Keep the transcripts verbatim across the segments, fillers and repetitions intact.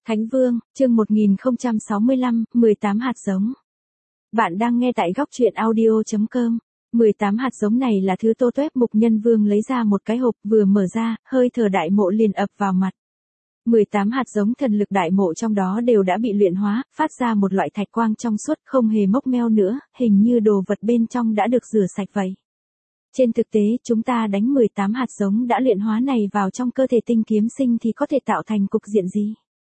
Thánh Vương, chương một nghìn không trăm sáu mươi lăm, mười tám hạt giống. Bạn đang nghe tại góc truyện audio chấm com. mười tám hạt giống này là thứ Tô Tuép Mục Nhân Vương lấy ra một cái hộp, vừa mở ra, hơi thở đại mộ liền ập vào mặt. mười tám hạt giống thần lực đại mộ trong đó đều đã bị luyện hóa, phát ra một loại thạch quang trong suốt, không hề mốc meo nữa, hình như đồ vật bên trong đã được rửa sạch vậy. Trên thực tế, chúng ta đánh mười tám hạt giống đã luyện hóa này vào trong cơ thể tinh kiếm sinh thì có thể tạo thành cục diện gì?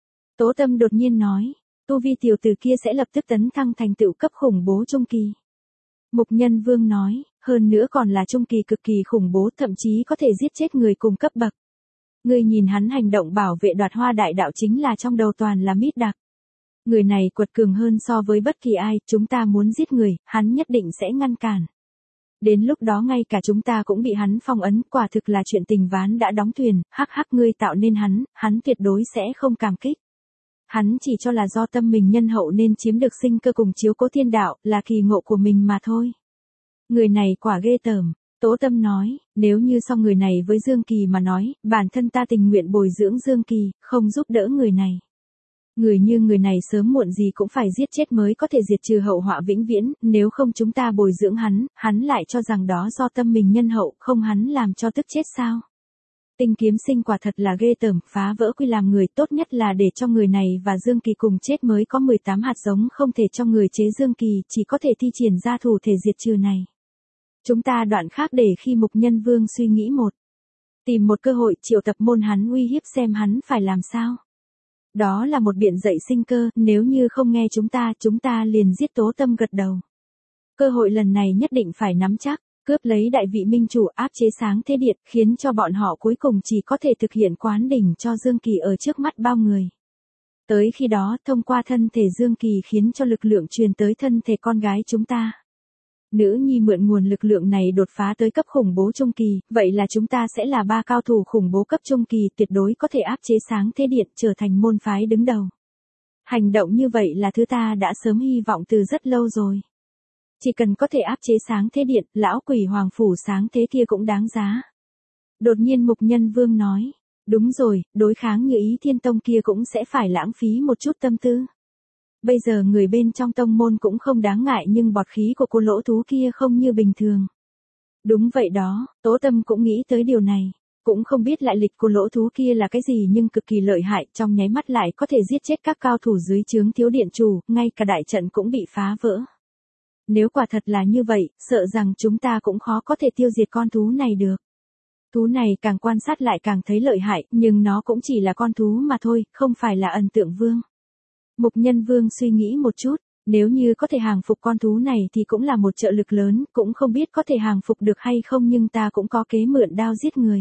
Tố Tâm đột nhiên nói, tu vi tiểu tử kia sẽ lập tức tấn thăng thành tựu cấp khủng bố trung kỳ. Mục Nhân Vương nói, hơn nữa còn là trung kỳ cực kỳ khủng bố, thậm chí có thể giết chết người cùng cấp bậc. Ngươi nhìn hắn hành động bảo vệ Đoạt Hoa đại đạo chính là trong đầu toàn là mít đặc. Người này quật cường hơn so với bất kỳ ai, chúng ta muốn giết người, hắn nhất định sẽ ngăn cản. Đến lúc đó ngay cả chúng ta cũng bị hắn phong ấn, quả thực là chuyện tình ván đã đóng thuyền, hắc hắc ngươi tạo nên hắn, hắn tuyệt đối sẽ không cảm kích. Hắn chỉ cho là do tâm mình nhân hậu nên chiếm được sinh cơ cùng chiếu cố thiên đạo, là kỳ ngộ của mình mà thôi. Người này quả ghê tởm. Tố Tâm nói, nếu như so người này với Dương Kỳ mà nói, bản thân ta tình nguyện bồi dưỡng Dương Kỳ, không giúp đỡ người này. Người như người này sớm muộn gì cũng phải giết chết mới có thể diệt trừ hậu họa vĩnh viễn, nếu không chúng ta bồi dưỡng hắn, hắn lại cho rằng đó do tâm mình nhân hậu, không hắn làm cho tức chết sao. Tinh kiếm sinh quả thật là ghê tởm, phá vỡ quy làm người, tốt nhất là để cho người này và Dương Kỳ cùng chết mới có mười tám hạt giống, không thể cho người chế Dương Kỳ, chỉ có thể thi triển ra thủ thể diệt trừ này. Chúng ta đoạn khác để khi Mục Nhân Vương suy nghĩ một. Tìm một cơ hội triệu tập môn hắn uy hiếp xem hắn phải làm sao. Đó là một biện dậy sinh cơ, nếu như không nghe chúng ta, chúng ta liền giết. Tố Tâm gật đầu. Cơ hội lần này nhất định phải nắm chắc, cướp lấy đại vị minh chủ, áp chế sáng thế điện, khiến cho bọn họ cuối cùng chỉ có thể thực hiện quán đỉnh cho Dương Kỳ ở trước mắt bao người. Tới khi đó, thông qua thân thể Dương Kỳ khiến cho lực lượng truyền tới thân thể con gái chúng ta. Nữ nhi mượn nguồn lực lượng này đột phá tới cấp khủng bố trung kỳ, vậy là chúng ta sẽ là ba cao thủ khủng bố cấp trung kỳ, tuyệt đối có thể áp chế sáng thế điện, trở thành môn phái đứng đầu. Hành động như vậy là thứ ta đã sớm hy vọng từ rất lâu rồi. Chỉ cần có thể áp chế sáng thế điện, lão quỷ hoàng phủ sáng thế kia cũng đáng giá. Đột nhiên Mục Nhân Vương nói, đúng rồi, đối kháng Như Ý Thiên Tông kia cũng sẽ phải lãng phí một chút tâm tư. Bây giờ người bên trong tông môn cũng không đáng ngại, nhưng bọt khí của cô lỗ thú kia không như bình thường. Đúng vậy đó, Tố Tâm cũng nghĩ tới điều này. Cũng không biết lại lịch cô lỗ thú kia là cái gì nhưng cực kỳ lợi hại, trong nháy mắt lại có thể giết chết các cao thủ dưới trướng thiếu điện chủ, ngay cả đại trận cũng bị phá vỡ. Nếu quả thật là như vậy, sợ rằng chúng ta cũng khó có thể tiêu diệt con thú này được. Thú này càng quan sát lại càng thấy lợi hại, nhưng nó cũng chỉ là con thú mà thôi, không phải là Ẩn Tượng Vương. Mục Nhân Vương suy nghĩ một chút, nếu như có thể hàng phục con thú này thì cũng là một trợ lực lớn, cũng không biết có thể hàng phục được hay không, nhưng ta cũng có kế mượn đao giết người.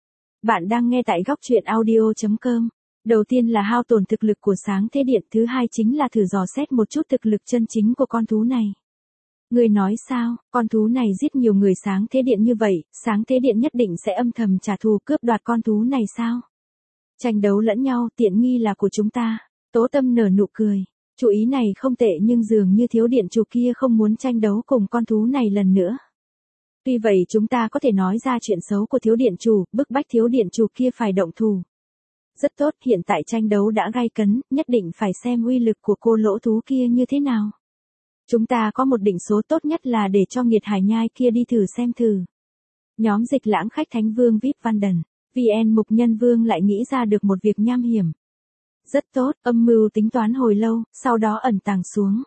Bạn đang nghe tại góc truyện audio chấm com. Đầu tiên là hao tổn thực lực của sáng thế điện, thứ hai chính là thử dò xét một chút thực lực chân chính của con thú này. Người nói sao, con thú này giết nhiều người sáng thế điện như vậy, sáng thế điện nhất định sẽ âm thầm trả thù cướp đoạt con thú này sao? Tranh đấu lẫn nhau, tiện nghi là của chúng ta. Tố Tâm nở nụ cười, chủ ý này không tệ, nhưng dường như thiếu điện chủ kia không muốn tranh đấu cùng con thú này lần nữa. Tuy vậy chúng ta có thể nói ra chuyện xấu của thiếu điện chủ, bức bách thiếu điện chủ kia phải động thủ. Rất tốt, hiện tại tranh đấu đã gay cấn, nhất định phải xem uy lực của cô lỗ thú kia như thế nào. Chúng ta có một định số, tốt nhất là để cho Nghiệt Hải Nhai kia đi thử xem thử. Nhóm Dịch Lãng khách Thánh Vương vê i pê Vanden, vê en Mục Nhân Vương lại nghĩ ra được một việc nham hiểm. Rất tốt, âm mưu tính toán hồi lâu, sau đó ẩn tàng xuống.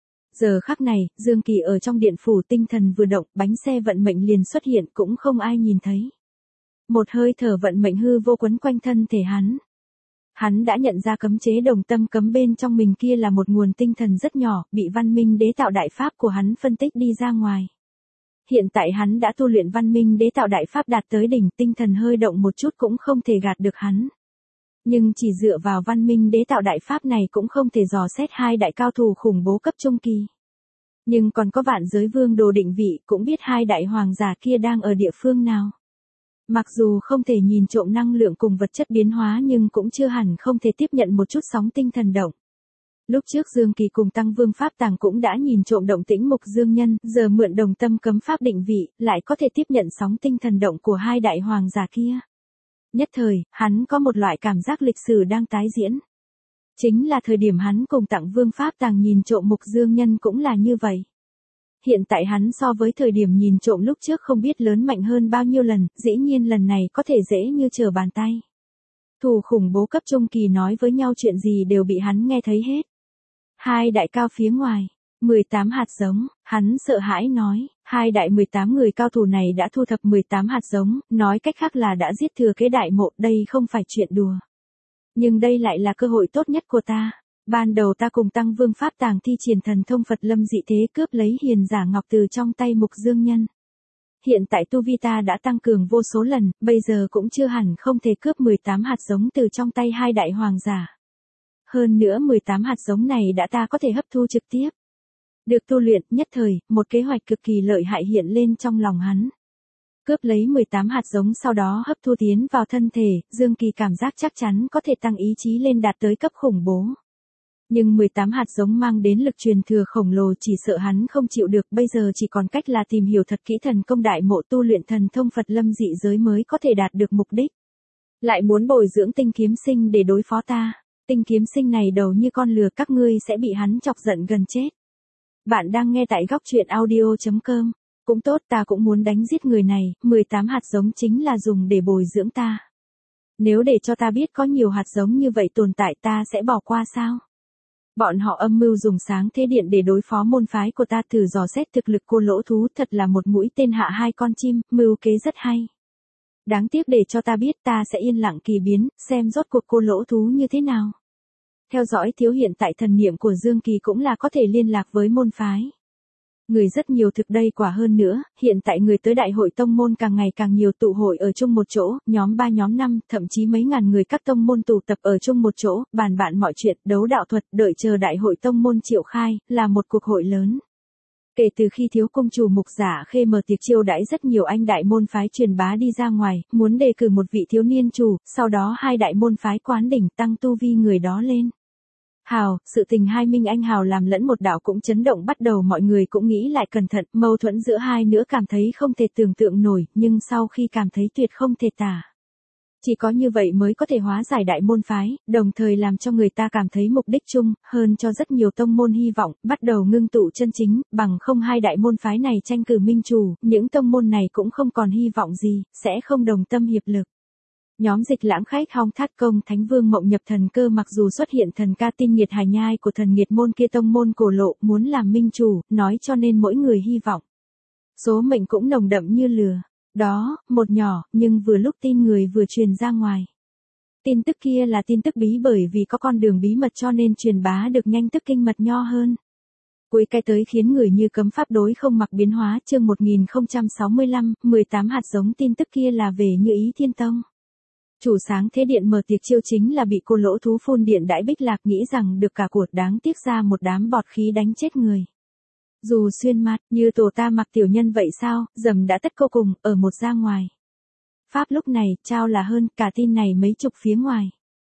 Giờ khắc này, Dương Kỳ ở trong điện phủ, tinh thần vừa động, bánh xe vận mệnh liền xuất hiện, cũng không ai nhìn thấy. Một hơi thở vận mệnh hư vô quấn quanh thân thể hắn. Hắn đã nhận ra cấm chế đồng tâm cấm bên trong mình kia là một nguồn tinh thần rất nhỏ, bị Văn Minh Đế Tạo Đại Pháp của hắn phân tích đi ra ngoài. Hiện tại hắn đã tu luyện Văn Minh Đế Tạo Đại Pháp đạt tới đỉnh, tinh thần hơi động một chút cũng không thể gạt được hắn. Nhưng chỉ dựa vào Văn Minh Đế Tạo Đại Pháp này cũng không thể dò xét hai đại cao thủ khủng bố cấp trung kỳ. Nhưng còn có Vạn Giới Vương Đồ định vị, cũng biết hai đại hoàng giả kia đang ở địa phương nào. Mặc dù không thể nhìn trộm năng lượng cùng vật chất biến hóa, nhưng cũng chưa hẳn không thể tiếp nhận một chút sóng tinh thần động. Lúc trước Dương Kỳ cùng Tăng Vương Pháp Tàng cũng đã nhìn trộm động tĩnh Mục Dương Nhân, giờ mượn đồng tâm cấm pháp định vị, lại có thể tiếp nhận sóng tinh thần động của hai đại hoàng giả kia. Nhất thời, hắn có một loại cảm giác lịch sử đang tái diễn. Chính là thời điểm hắn cùng Tặng Vương Pháp Tàng nhìn trộm Mục Dương Nhân cũng là như vậy. Hiện tại hắn so với thời điểm nhìn trộm lúc trước không biết lớn mạnh hơn bao nhiêu lần, dĩ nhiên lần này có thể dễ như trở bàn tay. Thù khủng bố cấp trung kỳ nói với nhau chuyện gì đều bị hắn nghe thấy hết. Hai đại cao phía ngoài, mười tám hạt giống, hắn sợ hãi nói, hai đại mười tám người cao thủ này đã thu thập mười tám hạt giống, nói cách khác là đã giết thừa kế đại mộ, đây không phải chuyện đùa. Nhưng đây lại là cơ hội tốt nhất của ta. Ban đầu ta cùng Tăng Vương Pháp Tàng thi triển thần thông Phật Lâm dị thế cướp lấy hiền giả ngọc từ trong tay Mục Dương Nhân. Hiện tại tu vi ta đã tăng cường vô số lần, bây giờ cũng chưa hẳn không thể cướp mười tám hạt giống từ trong tay hai đại hoàng giả. Hơn nữa mười tám hạt giống này đã ta có thể hấp thu trực tiếp. Được tu luyện, nhất thời, một kế hoạch cực kỳ lợi hại hiện lên trong lòng hắn. Cướp lấy mười tám hạt giống sau đó hấp thu tiến vào thân thể, Dương Kỳ cảm giác chắc chắn có thể tăng ý chí lên đạt tới cấp khủng bố. Nhưng mười tám hạt giống mang đến lực truyền thừa khổng lồ chỉ sợ hắn không chịu được, bây giờ chỉ còn cách là tìm hiểu thật kỹ thần công đại mộ tu luyện thần thông Phật Lâm dị giới mới có thể đạt được mục đích. Lại muốn bồi dưỡng tinh kiếm sinh để đối phó ta, tinh kiếm sinh này đầu như con lừa, các ngươi sẽ bị hắn chọc giận gần chết. Bạn đang nghe tại góc truyện audio chấm com. Cũng tốt, ta cũng muốn đánh giết người này, mười tám hạt giống chính là dùng để bồi dưỡng ta. Nếu để cho ta biết có nhiều hạt giống như vậy tồn tại ta sẽ bỏ qua sao? Bọn họ âm mưu dùng sáng thế điện để đối phó môn phái của ta, thử dò xét thực lực cô lỗ thú, thật là một mũi tên hạ hai con chim, mưu kế rất hay. Đáng tiếc, để cho ta biết ta sẽ yên lặng kỳ biến, xem rốt cuộc cô lỗ thú như thế nào. Theo dõi thiếu, hiện tại thần niệm của Dương Kỳ cũng là có thể liên lạc với môn phái. Người rất nhiều thực đây, quả hơn nữa, hiện tại người tới đại hội tông môn càng ngày càng nhiều, tụ hội ở chung một chỗ, nhóm ba nhóm năm, thậm chí mấy ngàn người các tông môn tụ tập ở chung một chỗ, bàn bạn mọi chuyện, đấu đạo thuật, đợi chờ đại hội tông môn triệu khai, là một cuộc hội lớn. Kể từ khi thiếu cung chủ Mục Giả Khê mở tiệc chiêu đãi rất nhiều anh đại môn phái truyền bá đi ra ngoài, muốn đề cử một vị thiếu niên chủ, sau đó hai đại môn phái quán đỉnh tăng tu vi người đó lên. Hào, sự tình hai Minh Anh Hào làm lẫn một đạo cũng chấn động, bắt đầu mọi người cũng nghĩ lại cẩn thận, mâu thuẫn giữa hai nữa cảm thấy không thể tưởng tượng nổi, nhưng sau khi cảm thấy tuyệt không thể tả. Chỉ có như vậy mới có thể hóa giải đại môn phái, đồng thời làm cho người ta cảm thấy mục đích chung, hơn cho rất nhiều tông môn hy vọng, bắt đầu ngưng tụ chân chính, bằng không hai đại môn phái này tranh cử minh chủ, những tông môn này cũng không còn hy vọng gì, sẽ không đồng tâm hiệp lực. Nhóm Dịch Lãng Khách Hong Thát Công Thánh Vương Mộng Nhập Thần Cơ mặc dù xuất hiện thần ca tinh nghiệt hài nhai của thần nghiệt môn kia tông môn cổ lộ, muốn làm minh chủ, nói cho nên mỗi người hy vọng. Số mệnh cũng nồng đậm như lửa. Đó, một nhỏ, nhưng vừa lúc tin người vừa truyền ra ngoài. Tin tức kia là tin tức bí, bởi vì có con đường bí mật cho nên truyền bá được nhanh, tức kinh mật nho hơn. Cuối cái tới khiến người như cấm pháp đối không mặc biến hóa. Chương một nghìn không trăm sáu mươi lăm, mười tám hạt giống. Tin tức kia là về Như Ý Thiên Tông. Chủ sáng thế điện mở tiệc chiêu chính là bị cô lỗ thú phun điện đãi Bích Lạc, nghĩ rằng được cả cuộc, đáng tiếc ra một đám bọt khí đánh chết người. Dù xuyên mặt, như tổ ta mặc tiểu nhân vậy sao, dầm đã tất cô cùng, ở một ra ngoài. Pháp lúc này, trao là hơn, cả tin này mấy chục phía ngoài.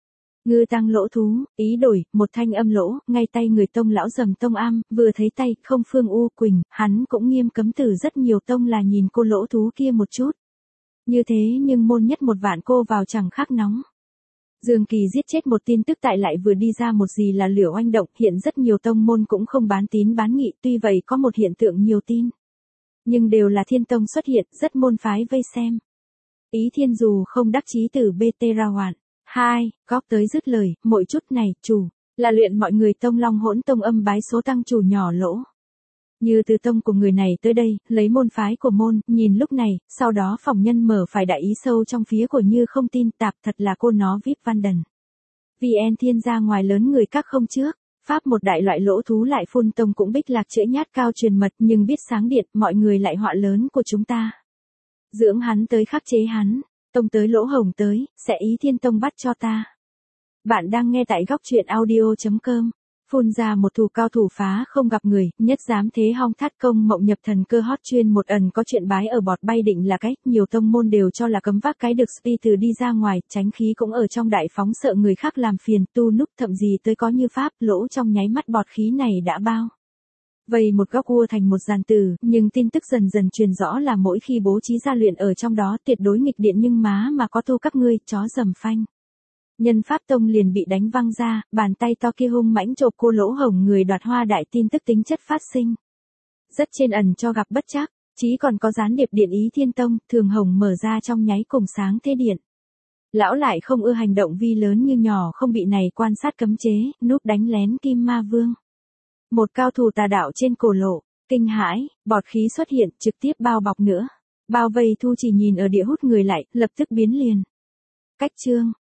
Ngư tăng lỗ thú, ý đổi, một thanh âm lỗ, ngay tay người tông lão dầm tông am, vừa thấy tay, không Phương U Quỳnh, hắn cũng nghiêm cấm từ rất nhiều tông là nhìn cô lỗ thú kia một chút. Như thế nhưng môn nhất một vạn cô vào chẳng khác nóng. Dương Kỳ giết chết một tin tức tại lại vừa đi ra một gì là lửa oanh động, hiện rất nhiều tông môn cũng không bán tín bán nghị, tuy vậy có một hiện tượng nhiều tin. Nhưng đều là Thiên Tông xuất hiện, rất môn phái vây xem. Ý Thiên dù không đắc chí từ bê tê ra hoạn. Hai, góp tới dứt lời, mỗi chút này, chủ, là luyện mọi người tông long hỗn tông âm bái số tăng chủ nhỏ lỗ. Như từ tông của người này tới đây, lấy môn phái của môn, nhìn lúc này, sau đó phòng nhân mở phải đại ý sâu trong phía của Như không tin, tạp thật là cô nó vip văn đần. Vì en thiên ra ngoài lớn người các không trước, pháp một đại loại lỗ thú lại phun tông cũng Bích Lạc chữa nhát cao truyền mật, nhưng biết sáng điện, mọi người lại họa lớn của chúng ta. Dưỡng hắn tới khắc chế hắn, tông tới lỗ hồng tới, sẽ Ý Thiên Tông bắt cho ta. Bạn đang nghe tại góc truyện audio chấm com. Phun ra một thủ cao thủ phá không gặp người, nhất dám thế Hong Thát Công Mộng Nhập Thần Cơ hot chuyên một ẩn có chuyện bái ở bọt bay định là cách, nhiều tông môn đều cho là cấm vác cái được spi từ đi ra ngoài, tránh khí cũng ở trong đại phóng sợ người khác làm phiền, tu núp thậm gì tới có như pháp, lỗ trong nháy mắt bọt khí này đã bao. Vây một góc cua thành một dàn tử, nhưng tin tức dần dần truyền rõ là mỗi khi bố trí ra luyện ở trong đó tuyệt đối nghịch điện, nhưng má mà có tu các ngươi, chó dầm phanh. Nhân Pháp Tông liền bị đánh văng ra, bàn tay to kia hung mãnh chộp cô lỗ hổng người đoạt hoa đại tin tức tính chất phát sinh. Rất trên ẩn cho gặp bất trắc, chí còn có gián điệp điện ý Thiên Tông, thường hồng mở ra trong nháy cùng sáng thế điện. Lão lại không ưa hành động vi lớn như nhỏ không bị này quan sát cấm chế, núp đánh lén Kim Ma Vương. Một cao thủ tà đạo trên cổ lộ, kinh hãi, bọt khí xuất hiện, trực tiếp bao bọc nữa. Bao vây Thu Chỉ nhìn ở địa hút người lại, lập tức biến liền. Cách chương